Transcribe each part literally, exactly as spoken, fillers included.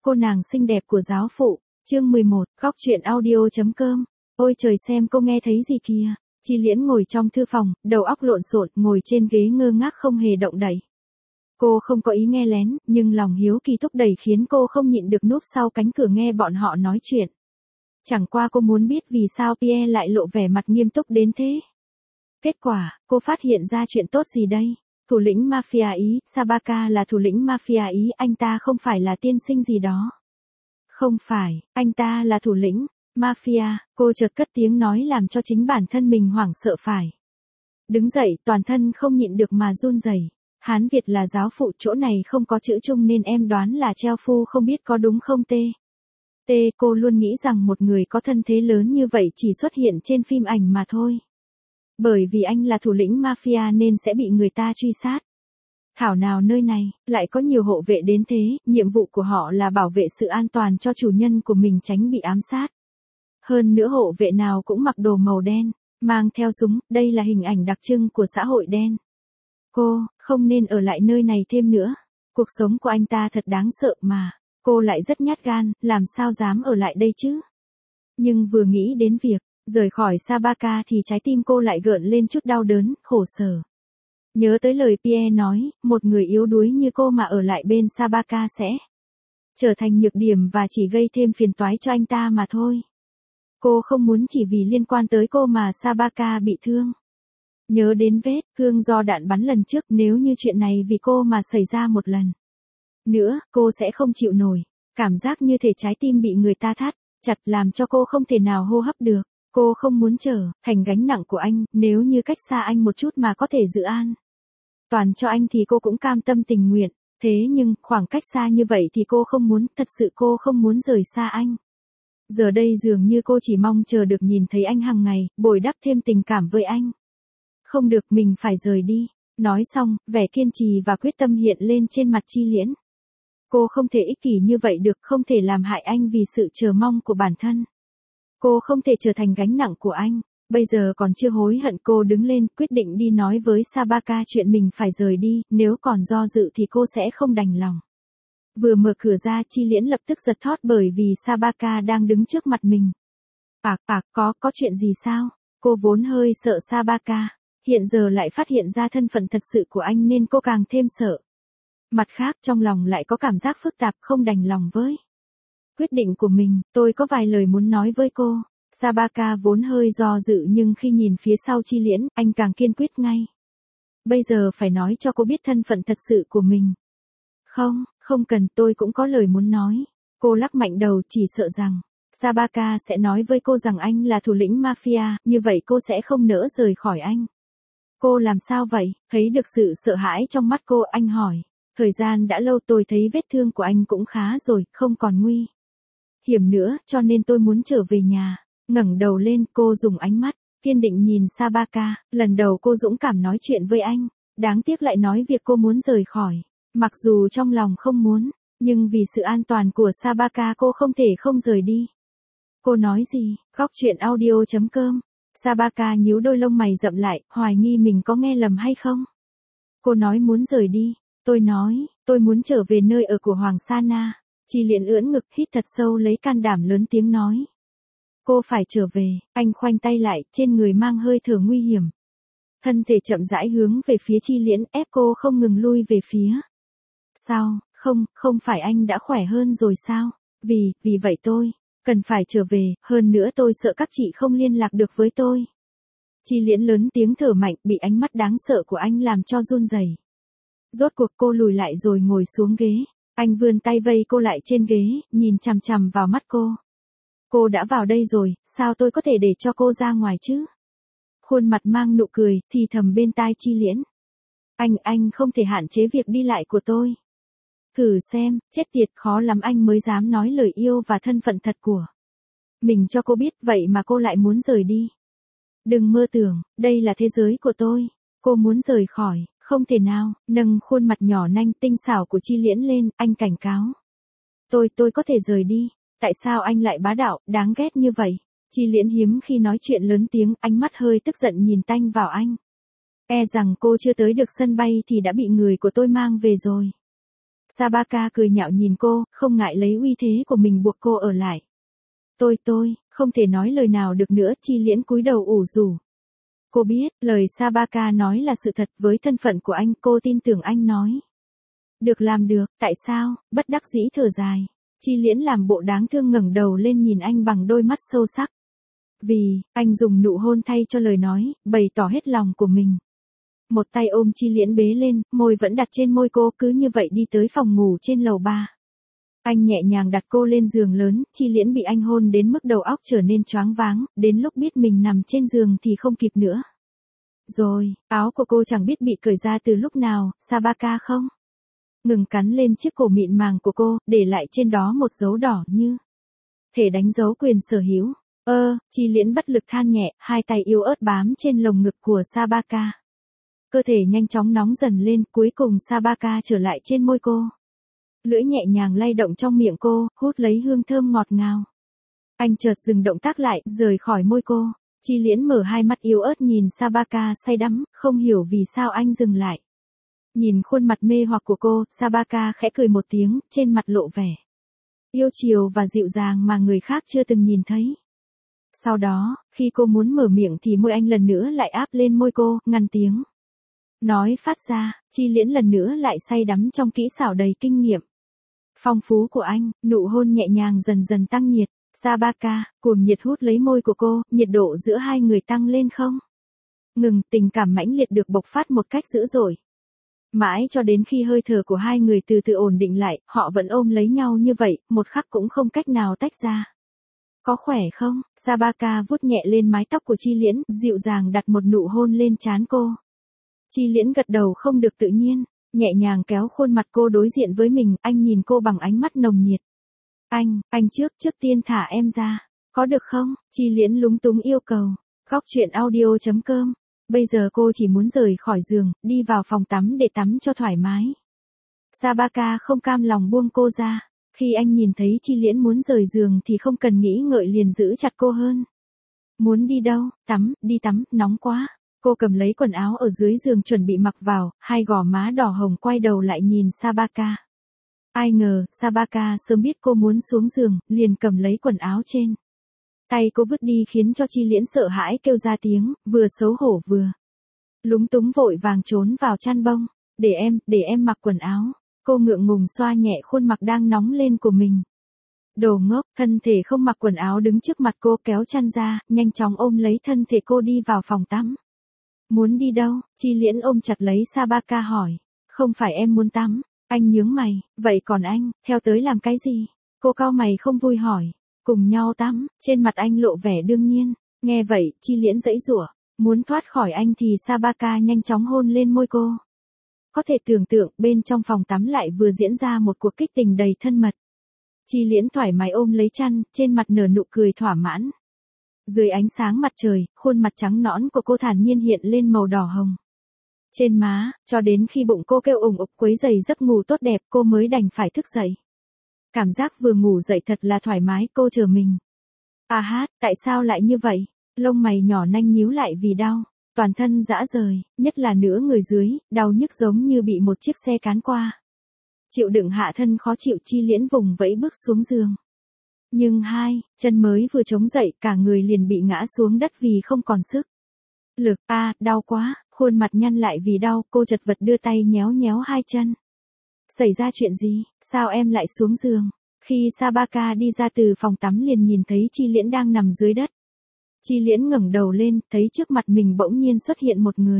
Cô nàng xinh đẹp của giáo phụ, chương mười một, góc truyện audio.com. Ôi trời xem cô nghe thấy gì kìa. Chi Liễn ngồi trong thư phòng, đầu óc lộn xộn, ngồi trên ghế ngơ ngác không hề động đậy. Cô không có ý nghe lén, nhưng lòng hiếu kỳ thúc đẩy khiến cô không nhịn được núp sau cánh cửa nghe bọn họ nói chuyện. Chẳng qua cô muốn biết vì sao Pierre lại lộ vẻ mặt nghiêm túc đến thế. Kết quả, cô phát hiện ra chuyện tốt gì đây? Thủ lĩnh mafia Ý, Sabaka là thủ lĩnh mafia Ý, anh ta không phải là tiên sinh gì đó. Không phải, anh ta là thủ lĩnh mafia, cô chợt cất tiếng nói làm cho chính bản thân mình hoảng sợ phải. Đứng dậy, toàn thân không nhịn được mà run rẩy. Hán Việt là giáo phụ, chỗ này không có chữ Trung nên em đoán là treo phu, không biết có đúng không tê? Tê, cô luôn nghĩ rằng một người có thân thế lớn như vậy chỉ xuất hiện trên phim ảnh mà thôi. Bởi vì anh là thủ lĩnh mafia nên sẽ bị người ta truy sát. Thảo nào nơi này, lại có nhiều hộ vệ đến thế, nhiệm vụ của họ là bảo vệ sự an toàn cho chủ nhân của mình tránh bị ám sát. Hơn nữa hộ vệ nào cũng mặc đồ màu đen, mang theo súng, đây là hình ảnh đặc trưng của xã hội đen. Cô, không nên ở lại nơi này thêm nữa. Cuộc sống của anh ta thật đáng sợ mà. Cô lại rất nhát gan, làm sao dám ở lại đây chứ? Nhưng vừa nghĩ đến việc rời khỏi Sabaka thì trái tim cô lại gợn lên chút đau đớn, khổ sở. Nhớ tới lời Pierre nói, một người yếu đuối như cô mà ở lại bên Sabaka sẽ trở thành nhược điểm và chỉ gây thêm phiền toái cho anh ta mà thôi. Cô không muốn chỉ vì liên quan tới cô mà Sabaka bị thương. Nhớ đến vết thương do đạn bắn lần trước, nếu như chuyện này vì cô mà xảy ra một lần nữa, cô sẽ không chịu nổi. Cảm giác như thể trái tim bị người ta thắt chặt làm cho cô không thể nào hô hấp được. Cô không muốn trở thành gánh nặng của anh, nếu như cách xa anh một chút mà có thể giữ an toàn cho anh thì cô cũng cam tâm tình nguyện. Thế nhưng, khoảng cách xa như vậy thì cô không muốn, thật sự cô không muốn rời xa anh. Giờ đây dường như cô chỉ mong chờ được nhìn thấy anh hàng ngày, bồi đắp thêm tình cảm với anh. Không được, mình phải rời đi. Nói xong, vẻ kiên trì và quyết tâm hiện lên trên mặt Chi Liễn. Cô không thể ích kỷ như vậy được, không thể làm hại anh vì sự chờ mong của bản thân. Cô không thể trở thành gánh nặng của anh. Bây giờ còn chưa hối hận, cô đứng lên, quyết định đi nói với Sabaka chuyện mình phải rời đi, nếu còn do dự thì cô sẽ không đành lòng. Vừa mở cửa ra, Chi Liễn lập tức giật thót bởi vì Sabaka đang đứng trước mặt mình. Ạc, ạc, có, có chuyện gì sao? Cô vốn hơi sợ Sabaka, hiện giờ lại phát hiện ra thân phận thật sự của anh nên cô càng thêm sợ. Mặt khác, trong lòng lại có cảm giác phức tạp, không đành lòng với quyết định của mình. Tôi có vài lời muốn nói với cô. Sabaka vốn hơi do dự nhưng khi nhìn phía sau Chi Liễn, anh càng kiên quyết ngay. Bây giờ phải nói cho cô biết thân phận thật sự của mình. Không, không cần, tôi cũng có lời muốn nói. Cô lắc mạnh đầu, chỉ sợ rằng Sabaka sẽ nói với cô rằng anh là thủ lĩnh mafia, như vậy cô sẽ không nỡ rời khỏi anh. Cô làm sao vậy? Thấy được sự sợ hãi trong mắt cô, anh hỏi. Thời gian đã lâu, tôi thấy vết thương của anh cũng khá rồi, không còn nguy hiểm nữa, cho nên tôi muốn trở về nhà. Ngẩng đầu lên, cô dùng ánh mắt kiên định nhìn Sabaka, lần đầu cô dũng cảm nói chuyện với anh. Đáng tiếc lại nói việc cô muốn rời khỏi. Mặc dù trong lòng không muốn, nhưng vì sự an toàn của Sabaka cô không thể không rời đi. Cô nói gì? Góc truyện audio.com. Sabaka nhíu đôi lông mày rậm lại, hoài nghi mình có nghe lầm hay không. Cô nói muốn rời đi. Tôi nói, tôi muốn trở về nơi ở của Hoàng Sa Na. Chi Liễn ưỡn ngực, hít thật sâu lấy can đảm lớn tiếng nói. Cô phải trở về. Anh khoanh tay lại, trên người mang hơi thở nguy hiểm. Thân thể chậm rãi hướng về phía Chi Liễn, ép cô không ngừng lui về phía. Sao, không, không phải anh đã khỏe hơn rồi sao? Vì, vì vậy tôi cần phải trở về, hơn nữa tôi sợ các chị không liên lạc được với tôi. Chi Liễn lớn tiếng thở mạnh, bị ánh mắt đáng sợ của anh làm cho run rẩy. Rốt cuộc cô lùi lại rồi ngồi xuống ghế. Anh vươn tay vây cô lại trên ghế, nhìn chằm chằm vào mắt cô. Cô đã vào đây rồi, sao tôi có thể để cho cô ra ngoài chứ? Khuôn mặt mang nụ cười, thì thầm bên tai Chi Liễn. Anh, anh không thể hạn chế việc đi lại của tôi. Thử xem, chết tiệt, khó lắm anh mới dám nói lời yêu và thân phận thật của mình cho cô biết, vậy mà cô lại muốn rời đi. Đừng mơ tưởng, đây là thế giới của tôi. Cô muốn rời khỏi, không thể nào. Nâng khuôn mặt nhỏ nanh tinh xảo của Chi Liễn lên, anh cảnh cáo. Tôi, tôi có thể rời đi. Tại sao anh lại bá đạo, đáng ghét như vậy? Chi Liễn hiếm khi nói chuyện lớn tiếng, ánh mắt hơi tức giận nhìn tanh vào anh. E rằng cô chưa tới được sân bay thì đã bị người của tôi mang về rồi. Sabaka cười nhạo nhìn cô, không ngại lấy uy thế của mình buộc cô ở lại. Tôi tôi, không thể nói lời nào được nữa, Chi Liễn cúi đầu ủ rủ. Cô biết, lời Sabaka nói là sự thật, với thân phận của anh, cô tin tưởng anh nói. Được làm được, tại sao, bất đắc dĩ thở dài. Chi Liễn làm bộ đáng thương ngẩng đầu lên nhìn anh bằng đôi mắt sâu sắc. Vì, anh dùng nụ hôn thay cho lời nói, bày tỏ hết lòng của mình. Một tay ôm Chi Liễn bế lên, môi vẫn đặt trên môi cô, cứ như vậy đi tới phòng ngủ trên lầu ba. Anh nhẹ nhàng đặt cô lên giường lớn, Chi Liễn bị anh hôn đến mức đầu óc trở nên choáng váng, đến lúc biết mình nằm trên giường thì không kịp nữa. Rồi, áo của cô chẳng biết bị cởi ra từ lúc nào, Sabaka không? Ngừng cắn lên chiếc cổ mịn màng của cô, để lại trên đó một dấu đỏ như thể đánh dấu quyền sở hữu. Ơ, Chi Liễn bất lực than nhẹ, hai tay yếu ớt bám trên lồng ngực của Sabaka. Cơ thể nhanh chóng nóng dần lên, cuối cùng Sabaka trở lại trên môi cô. Lưỡi nhẹ nhàng lay động trong miệng cô, hút lấy hương thơm ngọt ngào. Anh chợt dừng động tác lại, rời khỏi môi cô. Chi Liễn mở hai mắt yếu ớt nhìn Sabaka say đắm, không hiểu vì sao anh dừng lại. Nhìn khuôn mặt mê hoặc của cô, Sabaka khẽ cười một tiếng, trên mặt lộ vẻ yêu chiều và dịu dàng mà người khác chưa từng nhìn thấy. Sau đó, khi cô muốn mở miệng thì môi anh lần nữa lại áp lên môi cô, ngăn tiếng nói phát ra. Chi Liễn lần nữa lại say đắm trong kỹ xảo đầy kinh nghiệm phong phú của anh, nụ hôn nhẹ nhàng dần dần tăng nhiệt. Sabaka, cuồng nhiệt hút lấy môi của cô, nhiệt độ giữa hai người tăng lên không ngừng, tình cảm mãnh liệt được bộc phát một cách dữ dội. Mãi cho đến khi hơi thở của hai người từ từ ổn định lại, họ vẫn ôm lấy nhau như vậy, một khắc cũng không cách nào tách ra. Có khỏe không? Sabaka vuốt nhẹ lên mái tóc của Chi Liễn, dịu dàng đặt một nụ hôn lên trán cô. Chi Liễn gật đầu không được tự nhiên, nhẹ nhàng kéo khuôn mặt cô đối diện với mình, anh nhìn cô bằng ánh mắt nồng nhiệt. Anh, anh trước, trước tiên thả em ra, có được không? Chi Liễn lúng túng yêu cầu. Góc truyện audio chấm com. Bây giờ cô chỉ muốn rời khỏi giường, đi vào phòng tắm để tắm cho thoải mái. Sabaka không cam lòng buông cô ra. Khi anh nhìn thấy Chi Liễn muốn rời giường thì không cần nghĩ ngợi liền giữ chặt cô hơn. Muốn đi đâu? Tắm, đi tắm, nóng quá. Cô cầm lấy quần áo ở dưới giường chuẩn bị mặc vào, hai gò má đỏ hồng quay đầu lại nhìn Sabaka. Ai ngờ, Sabaka sớm biết cô muốn xuống giường, liền cầm lấy quần áo trên. Tay cô vứt đi khiến cho Chi Liễn sợ hãi kêu ra tiếng, vừa xấu hổ vừa lúng túng vội vàng trốn vào chăn bông. Để em, để em mặc quần áo. Cô ngượng ngùng xoa nhẹ khuôn mặt đang nóng lên của mình. Đồ ngốc, thân thể không mặc quần áo đứng trước mặt cô kéo chăn ra, nhanh chóng ôm lấy thân thể cô đi vào phòng tắm. Muốn đi đâu? Chi Liễn ôm chặt lấy Sabaka hỏi. Không phải em muốn tắm. Anh nhướng mày, vậy còn anh, theo tới làm cái gì? Cô cau mày không vui hỏi. Cùng nhau tắm, trên mặt anh lộ vẻ đương nhiên. Nghe vậy, Chi Liễn giãy giụa, muốn thoát khỏi anh thì Sabaka nhanh chóng hôn lên môi cô. Có thể tưởng tượng, bên trong phòng tắm lại vừa diễn ra một cuộc kích tình đầy thân mật. Chi Liễn thoải mái ôm lấy chăn, trên mặt nở nụ cười thỏa mãn. Dưới ánh sáng mặt trời, khuôn mặt trắng nõn của cô thản nhiên hiện lên màu đỏ hồng. Trên má, cho đến khi bụng cô kêu ủng ục quấy rầy giấc ngủ tốt đẹp cô mới đành phải thức dậy. Cảm giác vừa ngủ dậy thật là thoải mái, cô chờ mình. À hát, tại sao lại như vậy? Lông mày nhỏ nanh nhíu lại vì đau. Toàn thân rã rời, nhất là nửa người dưới, đau nhức giống như bị một chiếc xe cán qua. Chịu đựng hạ thân khó chịu, Chi Liễn vùng vẫy bước xuống giường. Nhưng hai, chân mới vừa chống dậy, cả người liền bị ngã xuống đất vì không còn sức lực. A, à, đau quá, khuôn mặt nhăn lại vì đau, cô chật vật đưa tay nhéo nhéo hai chân. Xảy ra chuyện gì, sao em lại xuống giường? Khi Sabaka đi ra từ phòng tắm liền nhìn thấy Chi Liễn đang nằm dưới đất. Chi Liễn ngẩng đầu lên, thấy trước mặt mình bỗng nhiên xuất hiện một người.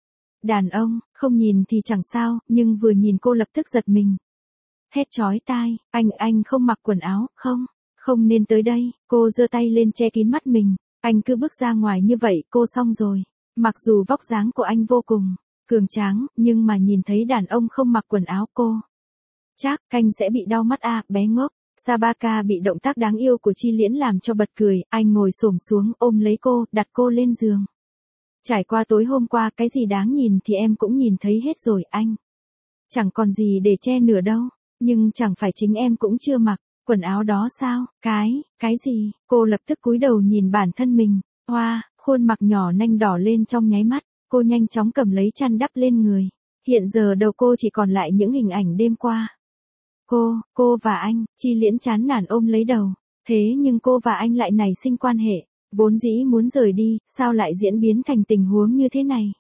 Đàn ông, không nhìn thì chẳng sao, nhưng vừa nhìn cô lập tức giật mình. Hét chói tai, anh, anh không mặc quần áo, không, không nên tới đây. Cô giơ tay lên che kín mắt mình. Anh cứ bước ra ngoài như vậy, cô xong rồi. Mặc dù vóc dáng của anh vô cùng cường tráng, nhưng mà nhìn thấy đàn ông không mặc quần áo cô chắc canh sẽ bị đau mắt à, bé ngốc. Sabaka bị động tác đáng yêu của Chi Liễn làm cho bật cười, anh ngồi xổm xuống ôm lấy cô, đặt cô lên giường. Trải qua tối hôm qua, cái gì đáng nhìn thì em cũng nhìn thấy hết rồi anh. Chẳng còn gì để che nửa đâu, nhưng chẳng phải chính em cũng chưa mặc quần áo đó sao? Cái, cái gì? Cô lập tức cúi đầu nhìn bản thân mình. Hoa, khuôn mặt nhỏ nanh đỏ lên trong nháy mắt, cô nhanh chóng cầm lấy chăn đắp lên người. Hiện giờ đầu cô chỉ còn lại những hình ảnh đêm qua. Cô, cô và anh, Chi Liễn chán nản ôm lấy đầu. Thế nhưng cô và anh lại nảy sinh quan hệ, vốn dĩ muốn rời đi, sao lại diễn biến thành tình huống như thế này?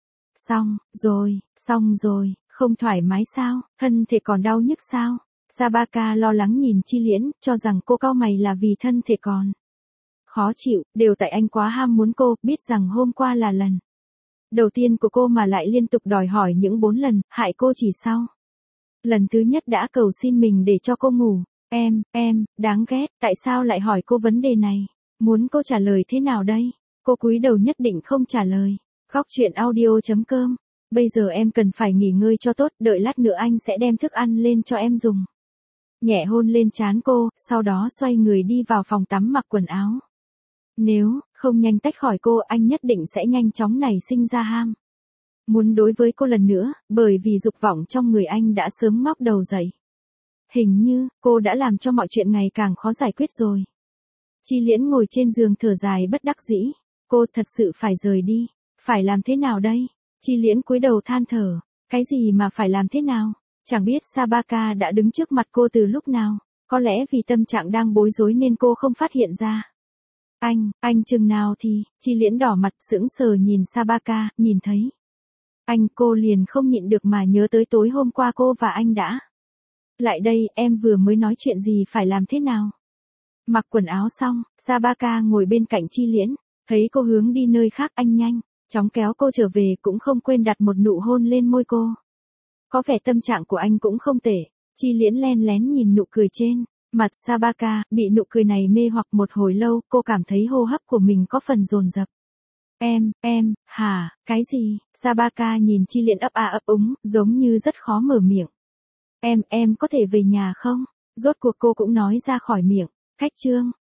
Xong, rồi, xong rồi, không thoải mái sao, thân thể còn đau nhức sao? Sabaka lo lắng nhìn Chi Liễn, cho rằng cô cau mày là vì thân thể còn khó chịu, đều tại anh quá ham muốn cô, biết rằng hôm qua là lần đầu tiên của cô mà lại liên tục đòi hỏi những bốn lần, hại cô chỉ sau lần thứ nhất đã cầu xin mình để cho cô ngủ. Em, em, đáng ghét, tại sao lại hỏi cô vấn đề này? Muốn cô trả lời thế nào đây? Cô cúi đầu nhất định không trả lời. Góc truyện audio chấm com. Bây giờ em cần phải nghỉ ngơi cho tốt, đợi lát nữa anh sẽ đem thức ăn lên cho em dùng. Nhẹ hôn lên trán cô, sau đó xoay người đi vào phòng tắm mặc quần áo. Nếu không nhanh tách khỏi cô, anh nhất định sẽ nhanh chóng nảy sinh ra ham muốn đối với cô lần nữa, bởi vì dục vọng trong người anh đã sớm ngóc đầu dậy. Hình như, cô đã làm cho mọi chuyện ngày càng khó giải quyết rồi. Chi Liễn ngồi trên giường thở dài bất đắc dĩ. Cô thật sự phải rời đi. Phải làm thế nào đây? Chi Liễn cúi đầu than thở. Cái gì mà phải làm thế nào? Chẳng biết Sabaka đã đứng trước mặt cô từ lúc nào. Có lẽ vì tâm trạng đang bối rối nên cô không phát hiện ra. Anh, anh chừng nào thì, Chi Liễn đỏ mặt sững sờ nhìn Sabaka, nhìn thấy anh, cô liền không nhịn được mà nhớ tới tối hôm qua cô và anh đã lại đây, em vừa mới nói chuyện gì phải làm thế nào? Mặc quần áo xong, Sabaka ngồi bên cạnh Chi Liễn, thấy cô hướng đi nơi khác anh nhanh chóng kéo cô trở về, cũng không quên đặt một nụ hôn lên môi cô. Có vẻ tâm trạng của anh cũng không tệ. Chi Liễn len lén nhìn nụ cười trên mặt Sabaka, bị nụ cười này mê hoặc một hồi lâu, cô cảm thấy hô hấp của mình có phần dồn dập. Em, em, hả, cái gì? Sabaka nhìn Chi Liễn ấp a ấp úng, giống như rất khó mở miệng. Em, em có thể về nhà không? Rốt cuộc cô cũng nói ra khỏi miệng. Khách trương,